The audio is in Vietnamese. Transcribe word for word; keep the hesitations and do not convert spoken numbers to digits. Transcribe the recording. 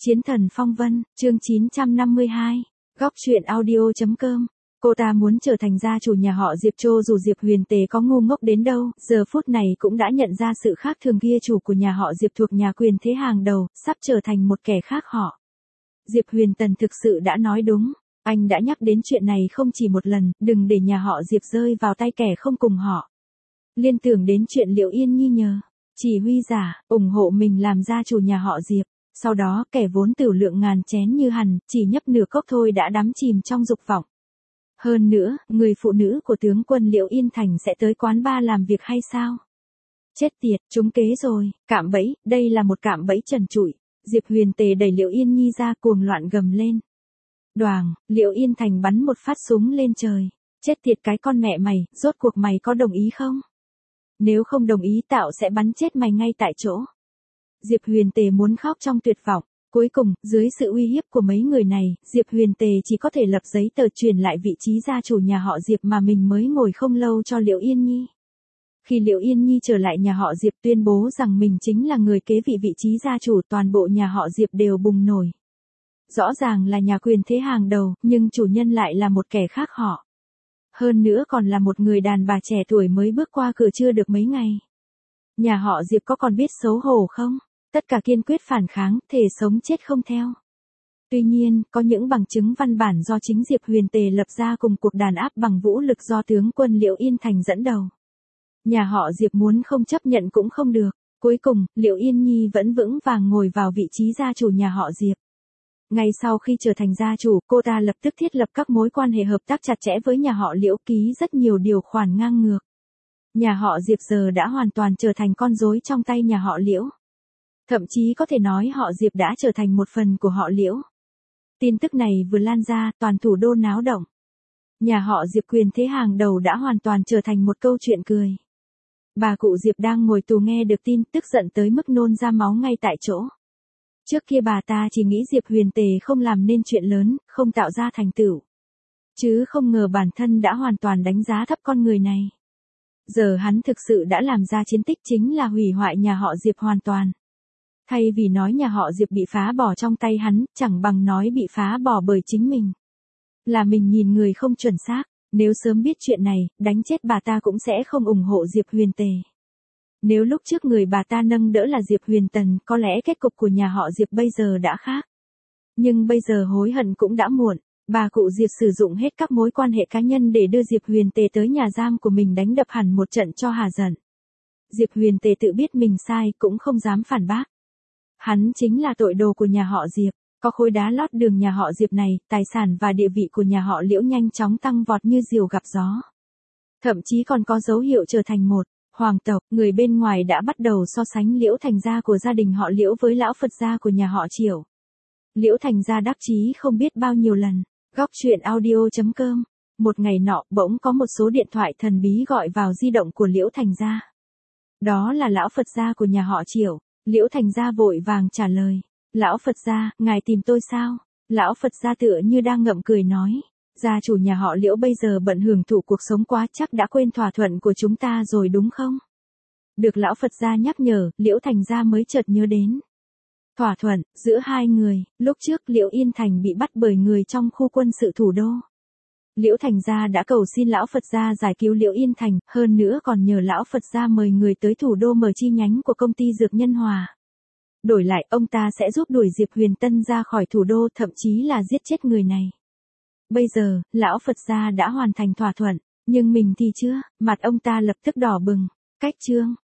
Chiến thần phong vân, chương chín trăm năm mươi hai, góc truyện audio chấm com. Cô ta muốn trở thành gia chủ nhà họ Diệp Trô dù Diệp Huyền Tề có ngu ngốc đến đâu, giờ phút này cũng đã nhận ra sự khác thường kia chủ của nhà họ Diệp thuộc nhà quyền thế hàng đầu, sắp trở thành một kẻ khác họ. Diệp Huyền Tần thực sự đã nói đúng, anh đã nhắc đến chuyện này không chỉ một lần, đừng để nhà họ Diệp rơi vào tay kẻ không cùng họ. Liên tưởng đến chuyện Liệu Yên Nhi nhờ, chỉ huy giả, ủng hộ mình làm gia chủ nhà họ Diệp. Sau đó, kẻ vốn tửu lượng ngàn chén như hằn, chỉ nhấp nửa cốc thôi đã đắm chìm trong dục vọng. Hơn nữa, người phụ nữ của tướng quân Liễu Yên Thành sẽ tới quán bar làm việc hay sao? Chết tiệt, trúng kế rồi, cạm bẫy, đây là một cạm bẫy trần trụi. Diệp Huyền Tề đẩy Liễu Yên Nhi ra cuồng loạn gầm lên. Đoàng, Liễu Yên Thành bắn một phát súng lên trời. Chết tiệt cái con mẹ mày, rốt cuộc mày có đồng ý không? Nếu không đồng ý tạo sẽ bắn chết mày ngay tại chỗ. Diệp Huyền Tề muốn khóc trong tuyệt vọng. Cuối cùng, dưới sự uy hiếp của mấy người này, Diệp Huyền Tề chỉ có thể lập giấy tờ truyền lại vị trí gia chủ nhà họ Diệp mà mình mới ngồi không lâu cho Liễu Yên Nhi. Khi Liễu Yên Nhi trở lại nhà họ Diệp tuyên bố rằng mình chính là người kế vị vị trí gia chủ, toàn bộ nhà họ Diệp đều bùng nổi. Rõ ràng là nhà quyền thế hàng đầu, nhưng chủ nhân lại là một kẻ khác họ. Hơn nữa còn là một người đàn bà trẻ tuổi mới bước qua cửa chưa được mấy ngày. Nhà họ Diệp có còn biết xấu hổ không? Tất cả kiên quyết phản kháng, thề sống chết không theo. Tuy nhiên, có những bằng chứng văn bản do chính Diệp Huyền Tề lập ra cùng cuộc đàn áp bằng vũ lực do tướng quân Liễu Yên Thành dẫn đầu. Nhà họ Diệp muốn không chấp nhận cũng không được. Cuối cùng, Liễu Yên Nhi vẫn vững vàng ngồi vào vị trí gia chủ nhà họ Diệp. Ngay sau khi trở thành gia chủ, cô ta lập tức thiết lập các mối quan hệ hợp tác chặt chẽ với nhà họ Liễu, ký rất nhiều điều khoản ngang ngược. Nhà họ Diệp giờ đã hoàn toàn trở thành con rối trong tay nhà họ Liễu. Thậm chí có thể nói họ Diệp đã trở thành một phần của họ Liễu. Tin tức này vừa lan ra, toàn thủ đô náo động. Nhà họ Diệp quyền thế hàng đầu đã hoàn toàn trở thành một câu chuyện cười. Bà cụ Diệp đang ngồi tù nghe được tin, tức giận tới mức nôn ra máu ngay tại chỗ. Trước kia bà ta chỉ nghĩ Diệp Huyền Tề không làm nên chuyện lớn, không tạo ra thành tựu. Chứ không ngờ bản thân đã hoàn toàn đánh giá thấp con người này. Giờ hắn thực sự đã làm ra chiến tích, chính là hủy hoại nhà họ Diệp hoàn toàn. Thay vì nói nhà họ Diệp bị phá bỏ trong tay hắn, chẳng bằng nói bị phá bỏ bởi chính mình. Là mình nhìn người không chuẩn xác, nếu sớm biết chuyện này, đánh chết bà ta cũng sẽ không ủng hộ Diệp Huyền Tề. Nếu lúc trước người bà ta nâng đỡ là Diệp Huyền Tần, có lẽ kết cục của nhà họ Diệp bây giờ đã khác. Nhưng bây giờ hối hận cũng đã muộn, bà cụ Diệp sử dụng hết các mối quan hệ cá nhân để đưa Diệp Huyền Tề tới nhà giam của mình đánh đập hẳn một trận cho hà giận. Diệp Huyền Tề tự biết mình sai cũng không dám phản bác. Hắn chính là tội đồ của nhà họ Diệp, có khối đá lót đường nhà họ Diệp này, tài sản và địa vị của nhà họ Liễu nhanh chóng tăng vọt như diều gặp gió. Thậm chí còn có dấu hiệu trở thành một hoàng tộc, người bên ngoài đã bắt đầu so sánh Liễu Thành gia của gia đình họ Liễu với lão Phật gia của nhà họ Triều. Liễu Thành gia đắc chí không biết bao nhiêu lần. Góc truyện audio chấm com. Một ngày nọ, bỗng có một số điện thoại thần bí gọi vào di động của Liễu Thành gia. Đó là lão Phật gia của nhà họ Triều. Liễu Thành gia vội vàng trả lời. Lão Phật gia, ngài tìm tôi sao? Lão Phật gia tựa như đang ngậm cười nói. Gia chủ nhà họ Liễu bây giờ bận hưởng thụ cuộc sống quá, chắc đã quên thỏa thuận của chúng ta rồi đúng không? Được lão Phật gia nhắc nhở, Liễu Thành gia mới chợt nhớ đến. Thỏa thuận, giữa hai người, lúc trước Liễu Yên Thành bị bắt bởi người trong khu quân sự thủ đô. Liễu Thành gia đã cầu xin lão Phật gia giải cứu Liễu Yên Thành, hơn nữa còn nhờ lão Phật gia mời người tới thủ đô mở chi nhánh của công ty Dược Nhân Hòa. Đổi lại, ông ta sẽ giúp đuổi Diệp Huyền Tân ra khỏi thủ đô, thậm chí là giết chết người này. Bây giờ, lão Phật gia đã hoàn thành thỏa thuận, nhưng mình thì chưa, mặt ông ta lập tức đỏ bừng. Cách chương,